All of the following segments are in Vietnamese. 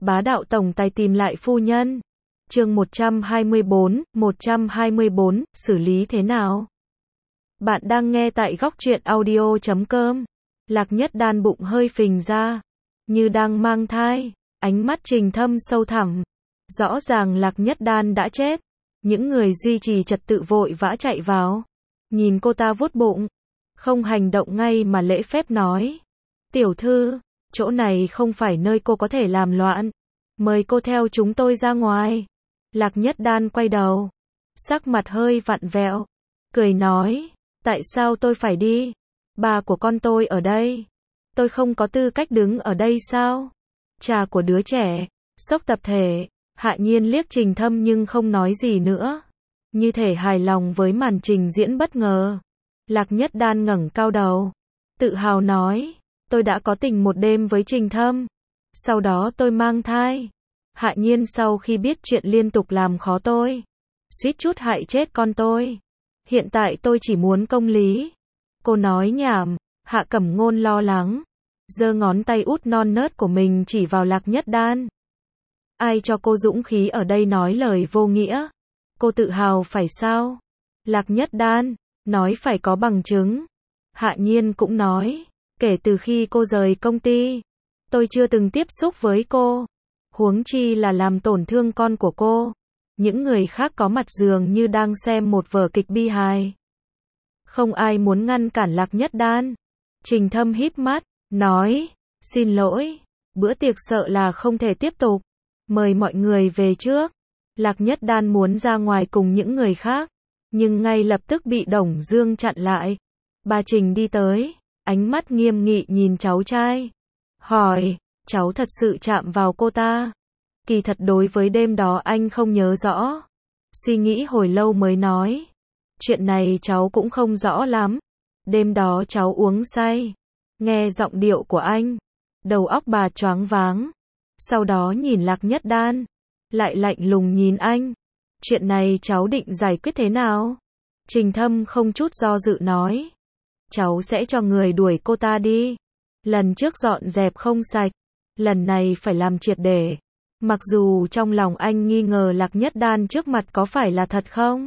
Bá đạo tổng tài tìm lại phu nhân. Chương 124, xử lý thế nào? Bạn đang nghe tại góc truyện audio.com. Lạc Nhất Đan bụng hơi phình ra, như đang mang thai, ánh mắt Trình Thâm sâu thẳm. Rõ ràng Lạc Nhất Đan đã chết. Những người duy trì trật tự vội vã chạy vào, nhìn cô ta vuốt bụng, không hành động ngay mà lễ phép nói: "Tiểu thư, chỗ này không phải nơi cô có thể làm loạn, mời cô theo chúng tôi ra ngoài." Lạc Nhất Đan quay đầu, sắc mặt hơi vặn vẹo, cười nói: "Tại sao tôi phải đi? Bà của con tôi ở đây, tôi không có tư cách đứng ở đây sao?" Cha của đứa trẻ, sốc tập thể. Hạ Nhiên liếc Trình Thâm nhưng không nói gì nữa, như thể hài lòng với màn trình diễn bất ngờ. Lạc Nhất Đan ngẩng cao đầu, tự hào nói: "Tôi đã có tình một đêm với Trình Thâm, sau đó tôi mang thai." Hạ Nhiên sau khi biết chuyện liên tục làm khó tôi, suýt chút hại chết con tôi. Hiện tại tôi chỉ muốn công lý. Cô nói nhảm. Hạ Cẩm Ngôn lo lắng, giơ ngón tay út non nớt của mình chỉ vào Lạc Nhất Đan. Ai cho cô dũng khí ở đây nói lời vô nghĩa? Cô tự hào phải sao? Lạc Nhất Đan nói phải có bằng chứng. Hạ Nhiên cũng nói, kể từ khi cô rời công ty, tôi chưa từng tiếp xúc với cô, huống chi là làm tổn thương con của cô. Những người khác có mặt dường như đang xem một vở kịch bi hài. Không ai muốn ngăn cản Lạc Nhất Đan. Trình Thâm híp mắt, nói: "Xin lỗi, bữa tiệc sợ là không thể tiếp tục. Mời mọi người về trước." Lạc Nhất Đan muốn ra ngoài cùng những người khác, nhưng ngay lập tức bị Đồng Dương chặn lại. Bà Trình đi tới, ánh mắt nghiêm nghị nhìn cháu trai, hỏi: "Cháu thật sự chạm vào cô ta?" Kỳ thật đối với đêm đó anh không nhớ rõ. Suy nghĩ hồi lâu mới nói: "Chuyện này cháu cũng không rõ lắm. Đêm đó cháu uống say, nghe giọng điệu của anh, đầu óc bà choáng váng." Sau đó nhìn Lạc Nhất Đan, lại lạnh lùng nhìn anh: "Chuyện này cháu định giải quyết thế nào?" Trình Thâm không chút do dự nói: "Cháu sẽ cho người đuổi cô ta đi. Lần trước dọn dẹp không sạch, lần này phải làm triệt để." Mặc dù trong lòng anh nghi ngờ Lạc Nhất Đan trước mặt có phải là thật không?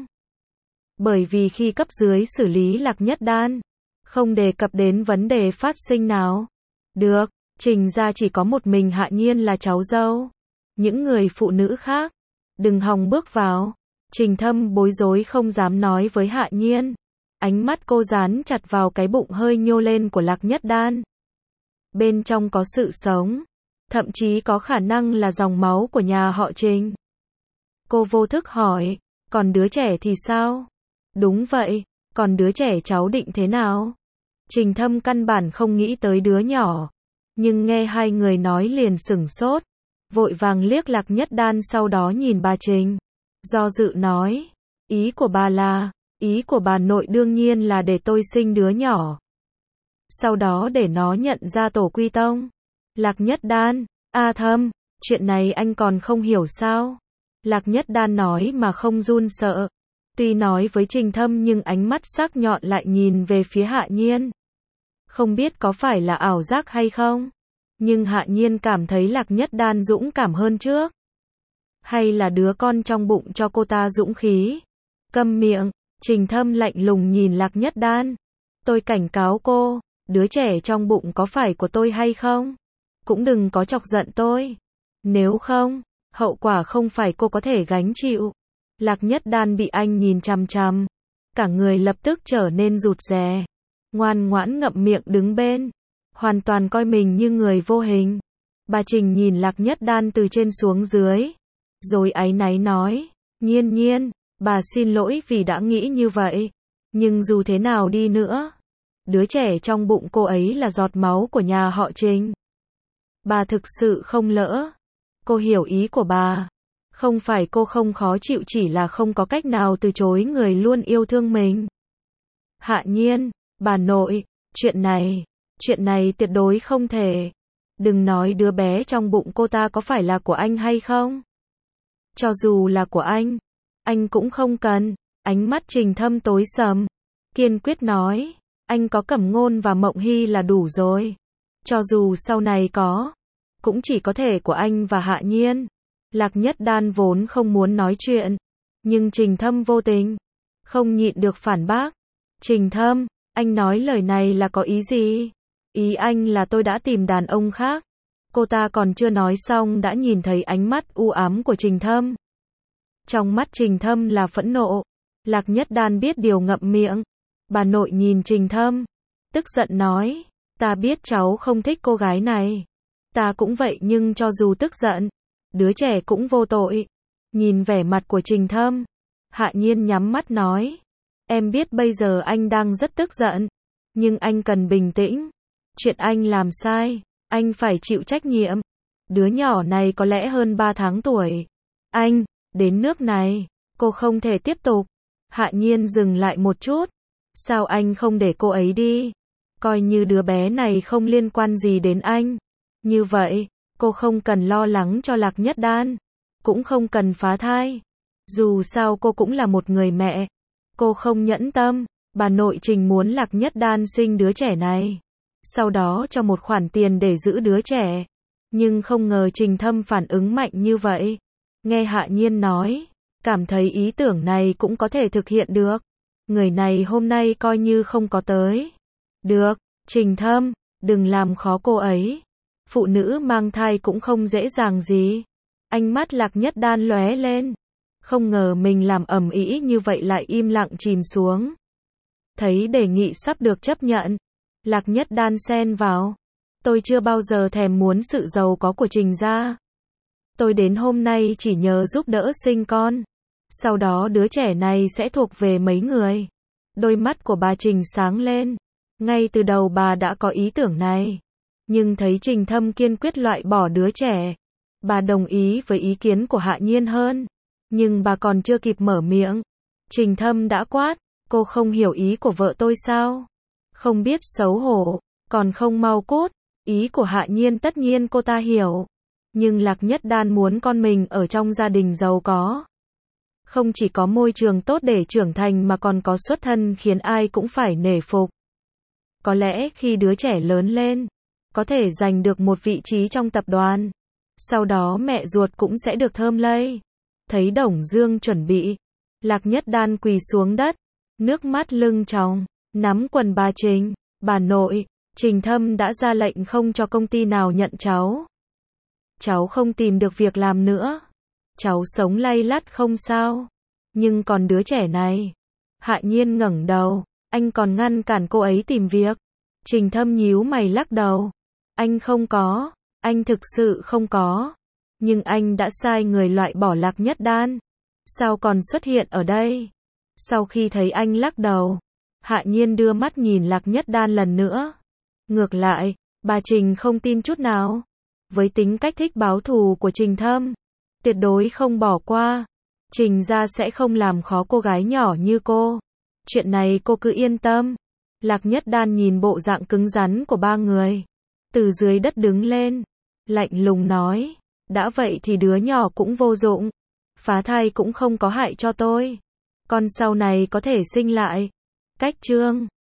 Bởi vì khi cấp dưới xử lý Lạc Nhất Đan, không đề cập đến vấn đề phát sinh nào. Được, Trình gia chỉ có một mình Hạ Nhiên là cháu dâu. Những người phụ nữ khác, đừng hòng bước vào. Trình Thâm bối rối không dám nói với Hạ Nhiên. Ánh mắt cô dán chặt vào cái bụng hơi nhô lên của Lạc Nhất Đan. Bên trong có sự sống, thậm chí có khả năng là dòng máu của nhà họ Trình. Cô vô thức hỏi: "Còn đứa trẻ thì sao?" "Đúng vậy, còn đứa trẻ cháu định thế nào?" Trình Thâm căn bản không nghĩ tới đứa nhỏ, nhưng nghe hai người nói liền sửng sốt, vội vàng liếc Lạc Nhất Đan sau đó nhìn bà Trình. Do dự nói: "Ý của bà là, ý của bà nội đương nhiên là để tôi sinh đứa nhỏ, sau đó để nó nhận ra tổ quy tông." Lạc Nhất Đan: "A Thâm, chuyện này anh còn không hiểu sao?" Lạc Nhất Đan nói mà không run sợ. Tuy nói với Trình Thâm nhưng ánh mắt sắc nhọn lại nhìn về phía Hạ Nhiên. Không biết có phải là ảo giác hay không, nhưng Hạ Nhiên cảm thấy Lạc Nhất Đan dũng cảm hơn trước. Hay là đứa con trong bụng cho cô ta dũng khí? Câm miệng. Trình Thâm lạnh lùng nhìn Lạc Nhất Đan. "Tôi cảnh cáo cô, đứa trẻ trong bụng có phải của tôi hay không? Cũng đừng có chọc giận tôi. Nếu không, hậu quả không phải cô có thể gánh chịu." Lạc Nhất Đan bị anh nhìn chằm chằm, cả người lập tức trở nên rụt rè, ngoan ngoãn ngậm miệng đứng bên, hoàn toàn coi mình như người vô hình. Bà Trình nhìn Lạc Nhất Đan từ trên xuống dưới, rồi áy náy nói: "Nhiên Nhiên, bà xin lỗi vì đã nghĩ như vậy, nhưng dù thế nào đi nữa, đứa trẻ trong bụng cô ấy là giọt máu của nhà họ Trình. Bà thực sự không lỡ." Cô hiểu ý của bà. Không phải cô không khó chịu, chỉ là không có cách nào từ chối người luôn yêu thương mình. "Hạ Nhiên, bà nội, chuyện này tuyệt đối không thể. Đừng nói đứa bé trong bụng cô ta có phải là của anh hay không. Cho dù là của anh cũng không cần." Ánh mắt Trình Thâm tối sầm, kiên quyết nói: "Anh có Cẩm Ngôn và Mộng Hy là đủ rồi. Cho dù sau này có cũng chỉ có thể của anh và Hạ Nhiên. Lạc Nhất Đan vốn không muốn nói chuyện, nhưng Trình Thâm vô tình, không nhịn được phản bác. Trình Thâm, anh nói lời này là có ý gì? Ý anh là tôi đã tìm đàn ông khác. Cô ta còn chưa nói xong đã nhìn thấy ánh mắt u ám của Trình Thâm. Trong mắt Trình Thâm là phẫn nộ. Lạc Nhất Đan biết điều ngậm miệng. Bà nội nhìn Trình Thâm, tức giận nói, ta biết cháu không thích cô gái này. Ta cũng vậy nhưng cho dù tức giận, đứa trẻ cũng vô tội. Nhìn vẻ mặt của Trình Thâm, Hạ Nhiên nhắm mắt nói, em biết bây giờ anh đang rất tức giận, nhưng anh cần bình tĩnh. Chuyện anh làm sai, anh phải chịu trách nhiệm. Đứa nhỏ này có lẽ hơn 3 tháng tuổi. Anh, đến nước này, cô không thể tiếp tục. Hạ Nhiên dừng lại một chút. Sao anh không để cô ấy đi? Coi như đứa bé này không liên quan gì đến anh. Như vậy, cô không cần lo lắng cho Lạc Nhất Đan, cũng không cần phá thai. Dù sao cô cũng là một người mẹ. Cô không nhẫn tâm. Bà nội Trình muốn Lạc Nhất Đan sinh đứa trẻ này, sau đó cho một khoản tiền để giữ đứa trẻ. Nhưng không ngờ Trình Thâm phản ứng mạnh như vậy. Nghe Hạ Nhiên nói, cảm thấy ý tưởng này cũng có thể thực hiện được. Người này hôm nay coi như không có tới. Được, Trình Thâm, đừng làm khó cô ấy. Phụ nữ mang thai cũng không dễ dàng gì. Ánh mắt Lạc Nhất Đan lóe lên. Không ngờ mình làm ầm ĩ như vậy lại im lặng chìm xuống. Thấy đề nghị sắp được chấp nhận, Lạc Nhất Đan xen vào. Tôi chưa bao giờ thèm muốn sự giàu có của Trình gia. Tôi đến hôm nay chỉ nhờ giúp đỡ sinh con. Sau đó đứa trẻ này sẽ thuộc về mấy người. Đôi mắt của bà Trình sáng lên. Ngay từ đầu bà đã có ý tưởng này. Nhưng thấy Trình Thâm kiên quyết loại bỏ đứa trẻ, bà đồng ý với ý kiến của Hạ Nhiên hơn. Nhưng bà còn chưa kịp mở miệng, Trình Thâm đã quát, cô không hiểu ý của vợ tôi sao? Không biết xấu hổ, còn không mau cút. Ý của Hạ Nhiên tất nhiên cô ta hiểu. Nhưng Lạc Nhất Đan muốn con mình ở trong gia đình giàu có. Không chỉ có môi trường tốt để trưởng thành mà còn có xuất thân khiến ai cũng phải nể phục. Có lẽ khi đứa trẻ lớn lên, có thể giành được một vị trí trong tập đoàn. Sau đó mẹ ruột cũng sẽ được thơm lây. Thấy Đồng Dương chuẩn bị, Lạc Nhất Đan quỳ xuống đất, nước mắt lưng tròng, nắm quần bà Trình. Bà nội, Trình Thâm đã ra lệnh không cho công ty nào nhận cháu. Cháu không tìm được việc làm nữa. Cháu sống lay lắt không sao. Nhưng còn đứa trẻ này. Hạ Nhiên ngẩng đầu, anh còn ngăn cản cô ấy tìm việc. Trình Thâm nhíu mày lắc đầu. Anh không có, anh thực sự không có. Nhưng anh đã sai người loại bỏ Lạc Nhất Đan. Sao còn xuất hiện ở đây? Sau khi thấy anh lắc đầu, Hạ Nhiên đưa mắt nhìn Lạc Nhất Đan lần nữa. Ngược lại, bà Trình không tin chút nào. Với tính cách thích báo thù của Trình Thâm, tuyệt đối không bỏ qua. Trình gia sẽ không làm khó cô gái nhỏ như cô. Chuyện này cô cứ yên tâm. Lạc Nhất Đan nhìn bộ dạng cứng rắn của ba người, từ dưới đất đứng lên, lạnh lùng nói, đã vậy thì đứa nhỏ cũng vô dụng. Phá thai cũng không có hại cho tôi. Con sau này có thể sinh lại. Cách chương